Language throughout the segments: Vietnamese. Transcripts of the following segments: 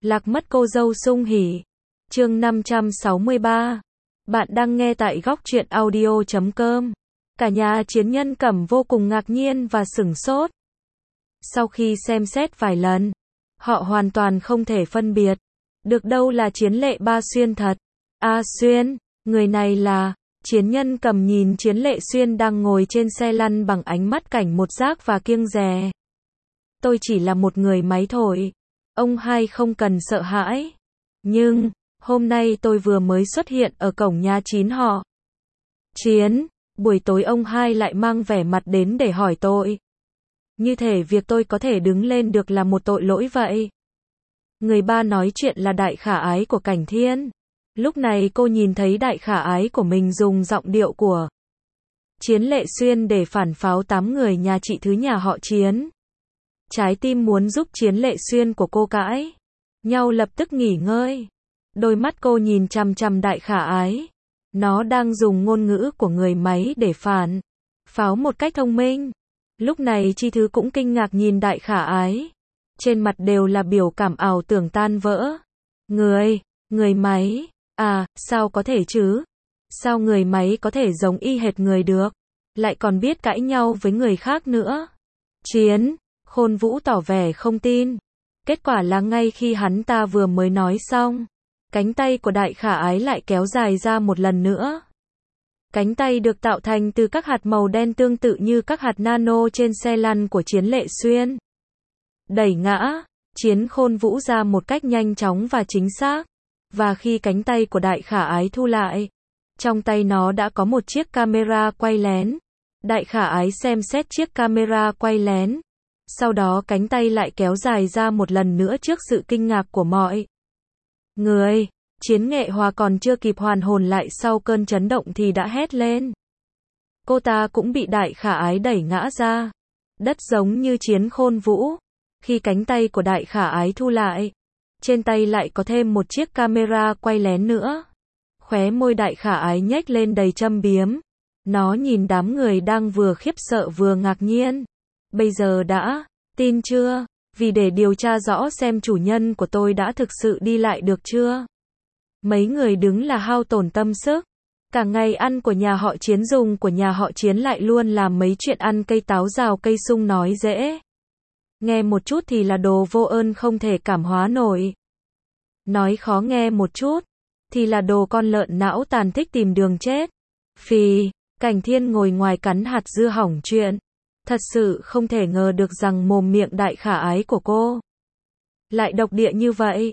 Lạc mất cô dâu sung hỉ. Chương 563. Bạn đang nghe tại góc truyện audio.com. Cả nhà Chiến Nhân Cẩm vô cùng ngạc nhiên và sửng sốt. Sau khi xem xét vài lần, họ hoàn toàn không thể phân biệt được đâu là Chiến Lệ Ba Xuyên thật. A Xuyên, người này là... Chiến Nhân Cẩm nhìn Chiến Lệ Xuyên đang ngồi trên xe lăn bằng ánh mắt cảnh một giác và kiêng dè. Tôi chỉ là một người máy thôi. Ông hai không cần sợ hãi. Nhưng, hôm nay tôi vừa mới xuất hiện ở cổng nhà Chín họ. Chiến, buổi tối ông hai lại mang vẻ mặt đến để hỏi tội. Như thể việc tôi có thể đứng lên được là một tội lỗi vậy. Người ba nói chuyện là Đại Khả Ái của Cảnh Thiên. Lúc này cô nhìn thấy Đại Khả Ái của mình dùng giọng điệu của Chiến Lệ Xuyên để phản pháo 8 người nhà chị thứ nhà họ Chiến. Trái tim muốn giúp Chiến Lệ Xuyên của cô cãi nhau lập tức nghỉ ngơi. Đôi mắt cô nhìn chằm chằm Đại Khả Ái. Nó đang dùng ngôn ngữ của người máy để phản pháo một cách thông minh. Lúc này Chi Thứ cũng kinh ngạc nhìn Đại Khả Ái. Trên mặt đều là biểu cảm ảo tưởng tan vỡ. Người máy, à, sao có thể chứ? Sao người máy có thể giống y hệt người được? Lại còn biết cãi nhau với người khác nữa. Khôn Vũ tỏ vẻ không tin. Kết quả là ngay khi hắn ta vừa mới nói xong, cánh tay của Đại Khả Ái lại kéo dài ra một lần nữa. Cánh tay được tạo thành từ các hạt màu đen tương tự như các hạt nano trên xe lăn của Chiến Lệ Xuyên. Đẩy ngã Khôn Vũ ra một cách nhanh chóng và chính xác. Và khi cánh tay của Đại Khả Ái thu lại, trong tay nó đã có một chiếc camera quay lén. Đại Khả Ái xem xét chiếc camera quay lén. Sau đó cánh tay lại kéo dài ra một lần nữa trước sự kinh ngạc của mọi người. Chiến Nghệ Hòa còn chưa kịp hoàn hồn lại sau cơn chấn động thì đã hét lên. Cô ta cũng bị Đại Khả Ái đẩy ngã ra đất giống như Khôn Vũ. Khi cánh tay của Đại Khả Ái thu lại, trên tay lại có thêm một chiếc camera quay lén nữa. Khóe môi Đại Khả Ái nhếch lên đầy châm biếm. Nó nhìn đám người đang vừa khiếp sợ vừa ngạc nhiên. Bây giờ đã tin chưa? Vì để điều tra rõ xem chủ nhân của tôi đã thực sự đi lại được chưa? Mấy người đứng là hao tổn tâm sức. Cả ngày ăn của nhà họ Chiến dùng của nhà họ Chiến lại luôn làm mấy chuyện ăn cây táo rào cây sung nói dễ. Nghe một chút thì là đồ vô ơn không thể cảm hóa nổi. Nói khó nghe một chút thì là đồ con lợn não tàn thích tìm đường chết. Phì, Cảnh Thiên ngồi ngoài cắn hạt dưa hỏng chuyện. Thật sự không thể ngờ được rằng mồm miệng Đại Khả Ái của cô lại độc địa như vậy.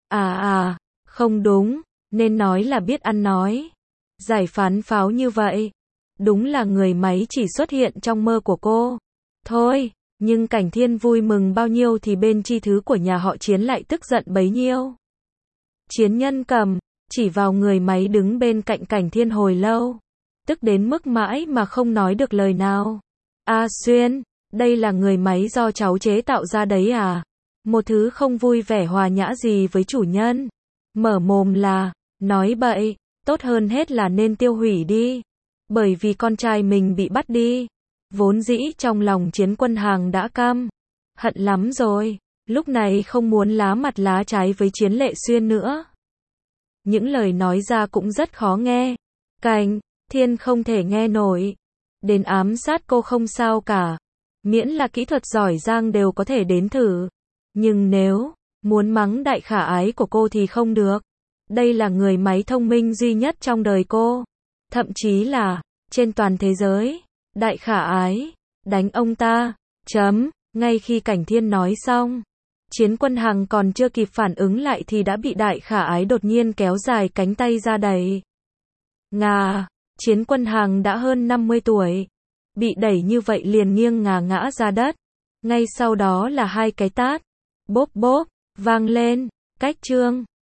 Không đúng, nên nói là biết ăn nói. Giải phán pháo như vậy. Đúng là người máy chỉ xuất hiện trong mơ của cô. Thôi, nhưng Cảnh Thiên vui mừng bao nhiêu thì bên Chi Thứ của nhà họ Chiến lại tức giận bấy nhiêu. Chiến Nhân Cẩm chỉ vào người máy đứng bên cạnh Cảnh Thiên hồi lâu. Tức đến mức mãi mà không nói được lời nào. A Xuyên, đây là người máy do cháu chế tạo ra đấy à? Một thứ không vui vẻ hòa nhã gì với chủ nhân. Mở mồm là, nói bậy, tốt hơn hết là nên tiêu hủy đi. Bởi vì con trai mình bị bắt đi. Vốn dĩ trong lòng Chiến Quân Hàng đã căm hận lắm rồi. Lúc này không muốn lá mặt lá trái với Chiến Lệ Xuyên nữa. Những lời nói ra cũng rất khó nghe. Cảnh Thiên không thể nghe nổi. Đến ám sát cô không sao cả. Miễn là kỹ thuật giỏi giang đều có thể đến thử. Nhưng nếu muốn mắng Đại Khả Ái của cô thì không được. Đây là người máy thông minh duy nhất trong đời cô. Thậm chí là trên toàn thế giới. Đại Khả Ái, đánh ông ta. Ngay khi Cảnh Thiên nói xong, Chiến Quân Hằng còn chưa kịp phản ứng lại thì đã bị Đại Khả Ái đột nhiên kéo dài cánh tay ra đẩy. Chiến Quân Hằng đã hơn 50 tuổi. Bị đẩy như vậy liền nghiêng ngã ra đất. Ngay sau đó là hai cái tát. Bốp bốp, vang lên. Cách chương